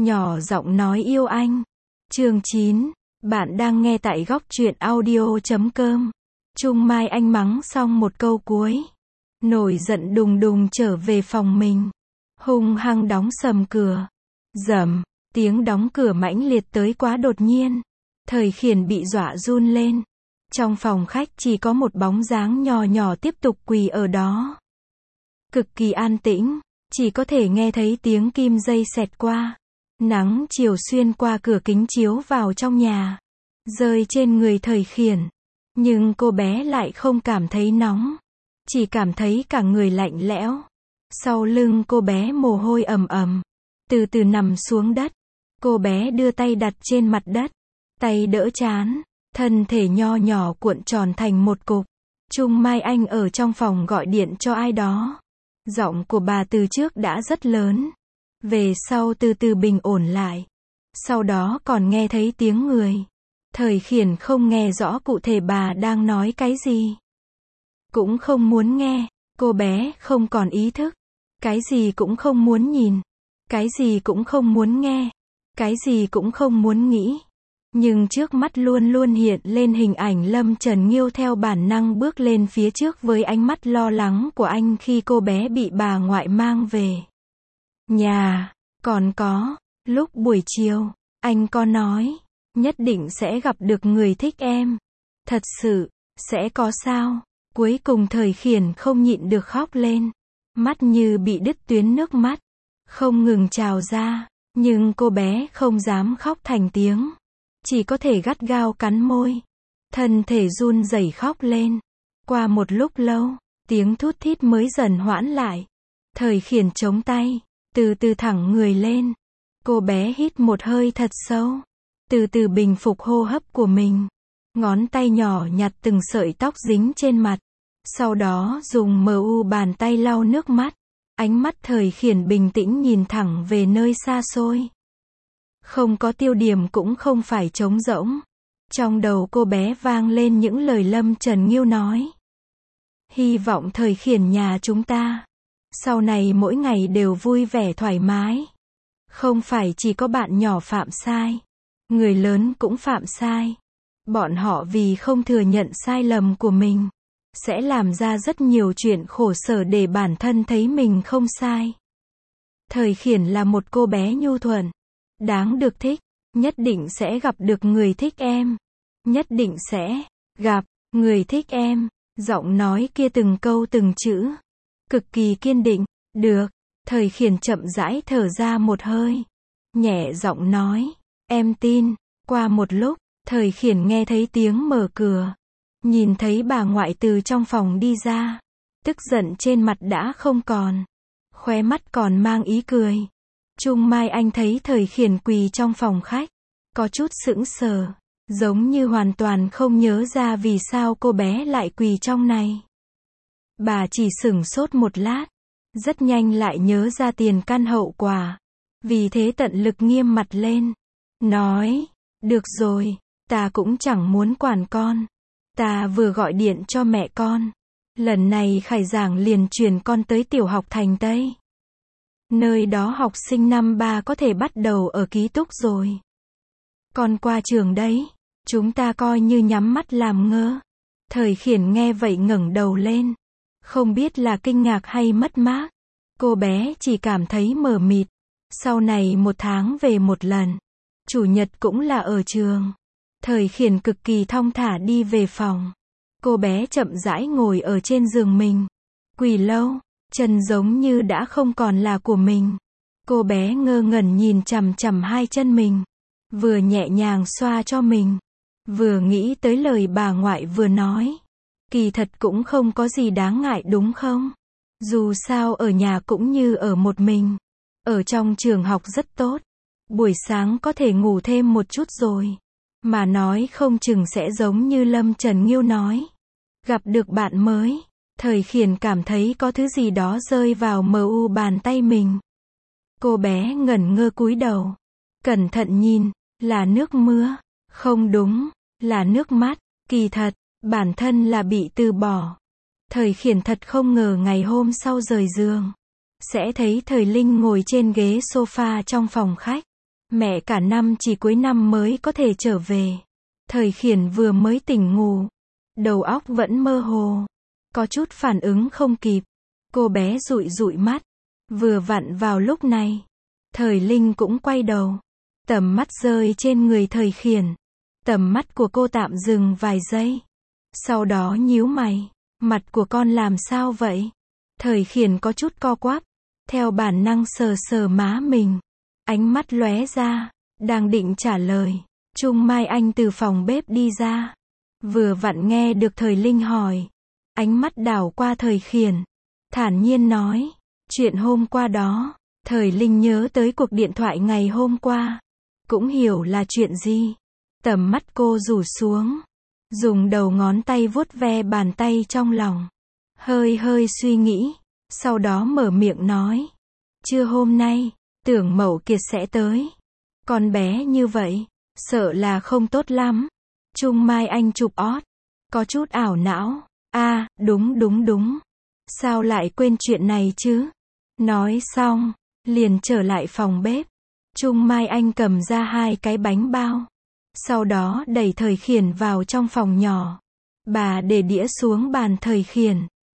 Nhỏ giọng nói yêu anh. Chương 9. Bạn đang nghe tại góc truyện audio.com. Trung Mai Anh mắng xong một câu cuối, nổi giận đùng đùng trở về phòng mình, hung hăng đóng sầm cửa. Rầm, tiếng đóng cửa mãnh liệt tới quá đột nhiên. Thời Khiển bị dọa run lên. Trong phòng khách chỉ có một bóng dáng nhỏ nhỏ tiếp tục quỳ ở đó. Cực kỳ an tĩnh, chỉ có thể nghe thấy tiếng kim dây xẹt qua. Nắng chiều xuyên qua cửa kính chiếu vào trong nhà, rơi trên người Thời Khiển. Nhưng cô bé lại không cảm thấy nóng, chỉ cảm thấy cả người lạnh lẽo. Sau lưng cô bé mồ hôi ầm ầm, từ từ nằm xuống đất. Cô bé đưa tay đặt trên mặt đất, tay đỡ trán, thân thể nho nhỏ cuộn tròn thành một cục. Trung Mai Anh ở trong phòng gọi điện cho ai đó. Giọng của bà từ trước đã rất lớn, về sau từ từ bình ổn lại. Sau đó còn nghe thấy tiếng người. Thời Khiển không nghe rõ cụ thể bà đang nói cái gì, cũng không muốn nghe. Cô bé không còn ý thức, cái gì cũng không muốn nhìn, cái gì cũng không muốn nghe, cái gì cũng không muốn nghĩ. Nhưng trước mắt luôn luôn hiện lên hình ảnh Lâm Trần Nghiêu theo bản năng bước lên phía trước với ánh mắt lo lắng của anh khi cô bé bị bà ngoại mang về nhà. Còn có, lúc buổi chiều, anh có nói, nhất định sẽ gặp được người thích em. Thật sự, sẽ có sao? Cuối cùng Thời Khiển không nhịn được khóc lên. Mắt như bị đứt tuyến, nước mắt không ngừng trào ra. Nhưng cô bé không dám khóc thành tiếng, chỉ có thể gắt gao cắn môi, thân thể run rẩy khóc lên. Qua một lúc lâu, tiếng thút thít mới dần hoãn lại. Thời Khiển chống tay, từ từ thẳng người lên. Cô bé hít một hơi thật sâu, từ từ bình phục hô hấp của mình. Ngón tay nhỏ nhặt từng sợi tóc dính trên mặt, sau đó dùng bàn tay lau nước mắt. Ánh mắt Thời Khiển bình tĩnh nhìn thẳng về nơi xa xôi, không có tiêu điểm cũng không phải trống rỗng. Trong đầu cô bé vang lên những lời Lâm Trần Nghiêu nói. Hy vọng Thời Khiển nhà chúng ta sau này mỗi ngày đều vui vẻ thoải mái. Không phải chỉ có bạn nhỏ phạm sai, người lớn cũng phạm sai. Bọn họ vì không thừa nhận sai lầm của mình, sẽ làm ra rất nhiều chuyện khổ sở để bản thân thấy mình không sai. Thời Khiển là một cô bé nhu thuận, đáng được thích, nhất định sẽ gặp được người thích em. Nhất định sẽ gặp người thích em. Giọng nói kia từng câu từng chữ, cực kỳ kiên định. Được. Thời Khiển chậm rãi thở ra một hơi, nhẹ giọng nói, em tin. Qua một lúc, Thời Khiển nghe thấy tiếng mở cửa, nhìn thấy bà ngoại từ trong phòng đi ra. Tức giận trên mặt đã không còn, khóe mắt còn mang ý cười. Trung Mai Anh thấy Thời Khiển quỳ trong phòng khách, có chút sững sờ, giống như hoàn toàn không nhớ ra vì sao cô bé lại quỳ trong này. Bà chỉ sửng sốt một lát, rất nhanh lại nhớ ra tiền căn hậu quả, vì thế tận lực nghiêm mặt lên, nói, được rồi, ta cũng chẳng muốn quản con. Ta vừa gọi điện cho mẹ con, lần này khai giảng liền chuyển con tới tiểu học Thành Tây. Nơi đó học sinh năm 3 có thể bắt đầu ở ký túc rồi. Con qua trường đấy, chúng ta coi như nhắm mắt làm ngơ. Thời Khiển nghe vậy ngẩng đầu lên, không biết là kinh ngạc hay mất mát. Cô bé chỉ cảm thấy mờ mịt. Sau này 1 tháng về một lần, chủ nhật cũng là ở trường. Thời Khiển cực kỳ thong thả đi về phòng. Cô bé chậm rãi ngồi ở trên giường mình, quỳ lâu, chân giống như đã không còn là của mình. Cô bé ngơ ngẩn nhìn chằm chằm hai chân mình, vừa nhẹ nhàng xoa cho mình, vừa nghĩ tới lời bà ngoại vừa nói. Kỳ thật cũng không có gì đáng ngại đúng không? Dù sao ở nhà cũng như ở một mình. Ở trong trường học rất tốt, buổi sáng có thể ngủ thêm một chút rồi. Mà nói không chừng sẽ giống như Lâm Trần Nghiêu nói, gặp được bạn mới. Thời Khiển cảm thấy có thứ gì đó rơi vào bàn tay mình. Cô bé ngẩn ngơ cúi đầu, cẩn thận nhìn, là nước mưa. Không đúng, là nước mắt. Kỳ thật, bản thân là bị từ bỏ. Thời Khiển thật không ngờ ngày hôm sau rời giường, sẽ thấy Thời Linh ngồi trên ghế sofa trong phòng khách. Mẹ cả năm chỉ cuối năm mới có thể trở về. Thời Khiển vừa mới tỉnh ngủ. Đầu óc vẫn mơ hồ. Có chút phản ứng không kịp. Cô bé dụi dụi mắt. Vừa vặn vào lúc này. Thời Linh cũng quay đầu. Tầm mắt rơi trên người Thời Khiển. Tầm mắt của cô tạm dừng vài giây. Sau đó nhíu mày. Mặt của con làm sao vậy? Thời Khiển có chút co quắp. Theo bản năng sờ sờ má mình. Ánh mắt lóe ra. Đang định trả lời. Trung Mai Anh từ phòng bếp đi ra. Vừa vặn nghe được Thời Linh hỏi. Ánh mắt đảo qua Thời Khiển. Thản nhiên nói. Chuyện hôm qua đó. Thời Linh nhớ tới cuộc điện thoại ngày hôm qua. Cũng hiểu là chuyện gì. Tầm mắt cô rủ xuống. Dùng đầu ngón tay vuốt ve bàn tay trong lòng. Hơi hơi suy nghĩ. Sau đó mở miệng nói. Trưa hôm nay, tưởng Mậu Kiệt sẽ tới. Con bé như vậy, sợ là không tốt lắm. Trung Mai Anh chụp ót. Có chút ảo não. Đúng. Sao lại quên chuyện này chứ? Nói xong, liền trở lại phòng bếp. Trung Mai Anh cầm ra 2 cái bánh bao. Sau đó đẩy Thời Khiển vào trong phòng nhỏ. Bà để đĩa xuống bàn Thời Khiển.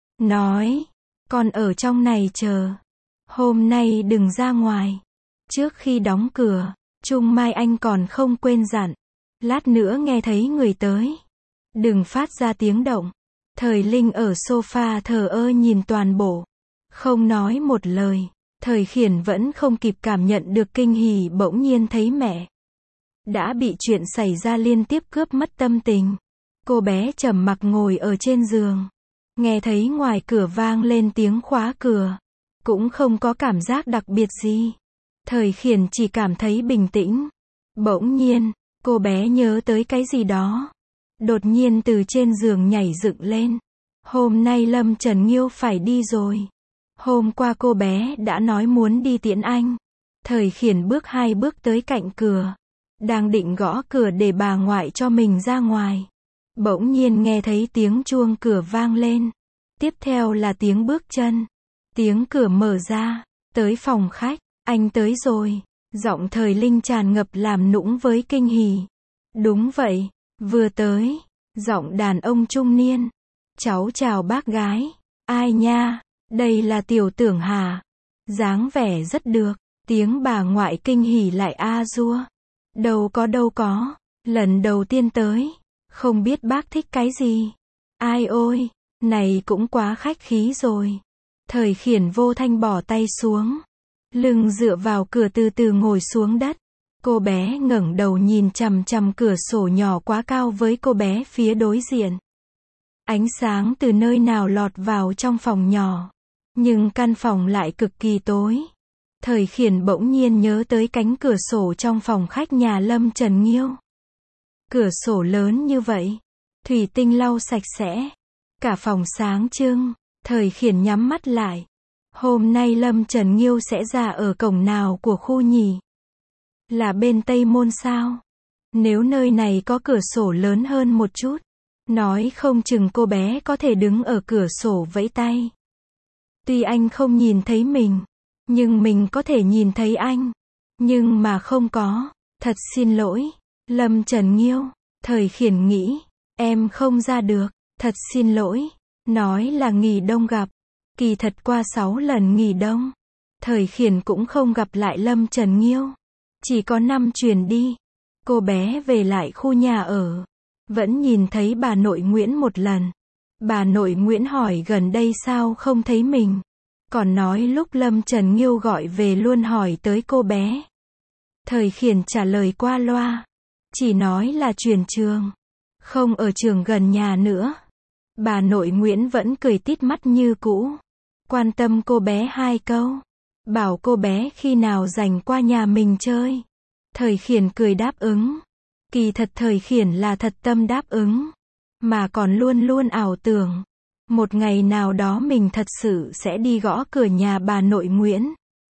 Nói, con ở trong này chờ. Hôm nay đừng ra ngoài. Trước khi đóng cửa, Trung Mai Anh còn không quên dặn. Lát nữa nghe thấy người tới. Đừng phát ra tiếng động. Thời Linh ở sofa thờ ơ nhìn toàn bộ. Không nói một lời. Thời Khiển vẫn không kịp cảm nhận được kinh hỉ bỗng nhiên thấy mẹ. Đã bị chuyện xảy ra liên tiếp cướp mất tâm tình. Cô bé trầm mặc ngồi ở trên giường. Nghe thấy ngoài cửa vang lên tiếng khóa cửa. Cũng không có cảm giác đặc biệt gì. Thời Khiển chỉ cảm thấy bình tĩnh. Bỗng nhiên, cô bé nhớ tới cái gì đó. Đột nhiên từ trên giường nhảy dựng lên. Hôm nay Lâm Trần Nghiêu phải đi rồi. Hôm qua cô bé đã nói muốn đi tiễn anh. Thời Khiển bước 2 bước tới cạnh cửa. Đang định gõ cửa để bà ngoại cho mình ra ngoài. Bỗng nhiên nghe thấy tiếng chuông cửa vang lên. Tiếp theo là tiếng bước chân. Tiếng cửa mở ra. Tới phòng khách. Anh tới rồi. Giọng Thời Linh tràn ngập làm nũng với kinh hỉ. Đúng vậy. Vừa tới. Giọng đàn ông trung niên. Cháu chào bác gái. Ai nha? Đây là Tiểu Tưởng hả? Dáng vẻ rất được. Tiếng bà ngoại kinh hỉ lại a dua. Đâu có. Lần đầu tiên tới. Không biết bác thích cái gì. Ai ôi. Này cũng quá khách khí rồi. Thời Khiển vô thanh bỏ tay xuống. Lưng dựa vào cửa từ từ ngồi xuống đất. Cô bé ngẩng đầu nhìn chằm chằm cửa sổ nhỏ quá cao với cô bé phía đối diện. Ánh sáng từ nơi nào lọt vào trong phòng nhỏ. Nhưng căn phòng lại cực kỳ tối. Thời Khiển bỗng nhiên nhớ tới cánh cửa sổ trong phòng khách nhà Lâm Trần Nghiêu. Cửa sổ lớn như vậy. Thủy tinh lau sạch sẽ. Cả phòng sáng trưng. Thời Khiển nhắm mắt lại. Hôm nay Lâm Trần Nghiêu sẽ ra ở cổng nào của khu nhỉ? Là bên Tây Môn sao? Nếu nơi này có cửa sổ lớn hơn một chút. Nói không chừng cô bé có thể đứng ở cửa sổ vẫy tay. Tuy anh không nhìn thấy mình. Nhưng mình có thể nhìn thấy anh. Nhưng mà không có. Thật xin lỗi. Lâm Trần Nghiêu. Thời Khiển nghĩ. Em không ra được. Thật xin lỗi. Nói là nghỉ đông gặp. Kỳ thật qua 6 lần nghỉ đông. Thời Khiển cũng không gặp lại Lâm Trần Nghiêu. Chỉ có 5 chuyến đi. Cô bé về lại khu nhà ở. Vẫn nhìn thấy bà nội Nguyễn một lần. Bà nội Nguyễn hỏi gần đây sao không thấy mình. Còn nói lúc Lâm Trần Nghiêu gọi về luôn hỏi tới cô bé. Thời Khiển trả lời qua loa. Chỉ nói là chuyển trường. Không ở trường gần nhà nữa. Bà nội Nguyễn vẫn cười tít mắt như cũ. Quan tâm cô bé 2 câu. Bảo cô bé khi nào rảnh qua nhà mình chơi. Thời Khiển cười đáp ứng. Kỳ thật Thời Khiển là thật tâm đáp ứng. Mà còn luôn luôn ảo tưởng. Một ngày nào đó mình thật sự sẽ đi gõ cửa nhà bà nội Nguyễn.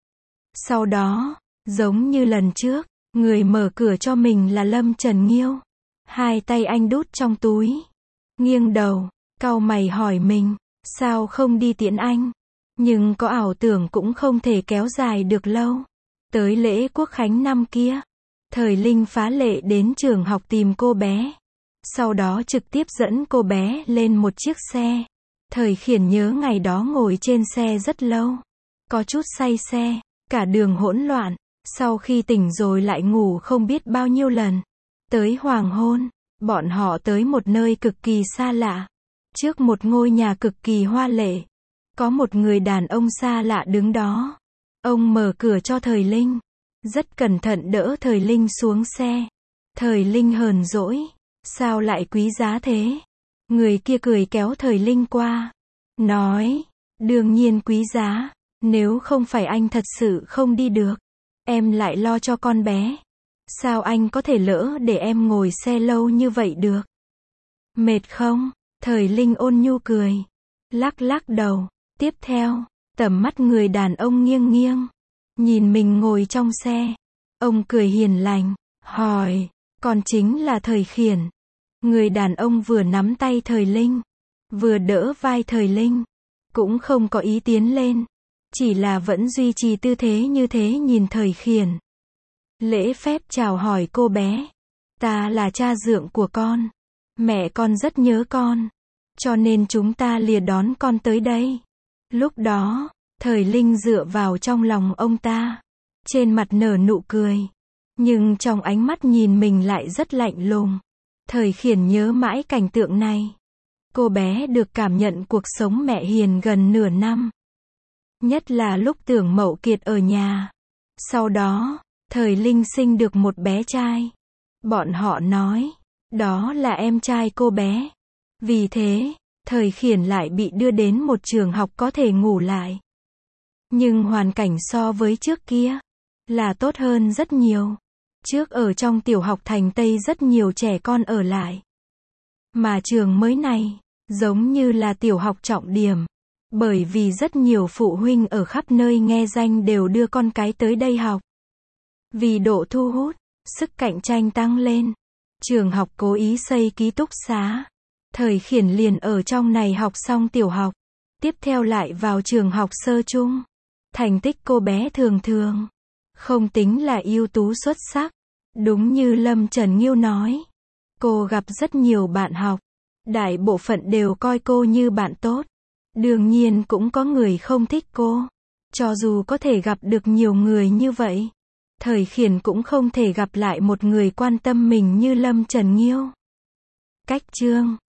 Sau đó, giống như lần trước, người mở cửa cho mình là Lâm Trần Nghiêu. 2 tay anh đút trong túi. Nghiêng đầu, cau mày hỏi mình, sao không đi tiễn anh? Nhưng có ảo tưởng cũng không thể kéo dài được lâu. Tới lễ Quốc khánh năm kia, Thời Linh phá lệ đến trường học tìm cô bé. Sau đó trực tiếp dẫn cô bé lên một chiếc xe. Thời Khiển nhớ ngày đó ngồi trên xe rất lâu. Có chút say xe, cả đường hỗn loạn. Sau khi tỉnh rồi lại ngủ không biết bao nhiêu lần. Tới hoàng hôn, bọn họ tới một nơi cực kỳ xa lạ. Trước một ngôi nhà cực kỳ hoa lệ. Có một người đàn ông xa lạ đứng đó. Ông mở cửa cho Thời Linh. Rất cẩn thận đỡ Thời Linh xuống xe. Thời Linh hờn dỗi. Sao lại quý giá thế? Người kia cười kéo Thời Linh qua. Nói, đương nhiên quý giá. Nếu không phải anh thật sự không đi được. Em lại lo cho con bé. Sao anh có thể lỡ để em ngồi xe lâu như vậy được? Mệt không? Thời Linh ôn nhu cười. Lắc lắc đầu. Tiếp theo, tầm mắt người đàn ông nghiêng nghiêng. Nhìn mình ngồi trong xe. Ông cười hiền lành. Hỏi, còn chính là Thời Khiển. Người đàn ông vừa nắm tay Thời Linh. Vừa đỡ vai Thời Linh. Cũng không có ý tiến lên. Chỉ là vẫn duy trì tư thế như thế nhìn Thời Khiển. Lễ phép chào hỏi cô bé. Ta là cha dượng của con. Mẹ con rất nhớ con. Cho nên chúng ta lìa đón con tới đây. Lúc đó, Thời Linh dựa vào trong lòng ông ta. Trên mặt nở nụ cười. Nhưng trong ánh mắt nhìn mình lại rất lạnh lùng. Thời Khiển nhớ mãi cảnh tượng này. Cô bé được cảm nhận cuộc sống mẹ hiền gần nửa năm. Nhất là lúc Tưởng Mậu Kiệt ở nhà. Sau đó, Thời Linh sinh được một bé trai. Bọn họ nói, đó là em trai cô bé. Vì thế, Thời Khiển lại bị đưa đến một trường học có thể ngủ lại. Nhưng hoàn cảnh so với trước kia, là tốt hơn rất nhiều. Trước ở trong tiểu học Thành Tây rất nhiều trẻ con ở lại. Mà trường mới này, giống như là tiểu học trọng điểm. Bởi vì rất nhiều phụ huynh ở khắp nơi nghe danh đều đưa con cái tới đây học. Vì độ thu hút, sức cạnh tranh tăng lên. Trường học cố ý xây ký túc xá. Thời Khiển liền ở trong này học xong tiểu học. Tiếp theo lại vào trường học sơ trung. Thành tích cô bé thường thường. Không tính là ưu tú xuất sắc. Đúng như Lâm Trần Nghiêu nói. Cô gặp rất nhiều bạn học. Đại bộ phận đều coi cô như bạn tốt. Đương nhiên cũng có người không thích cô. Cho dù có thể gặp được nhiều người như vậy. Thời Khiển cũng không thể gặp lại một người quan tâm mình như Lâm Trần Nghiêu. Cách chương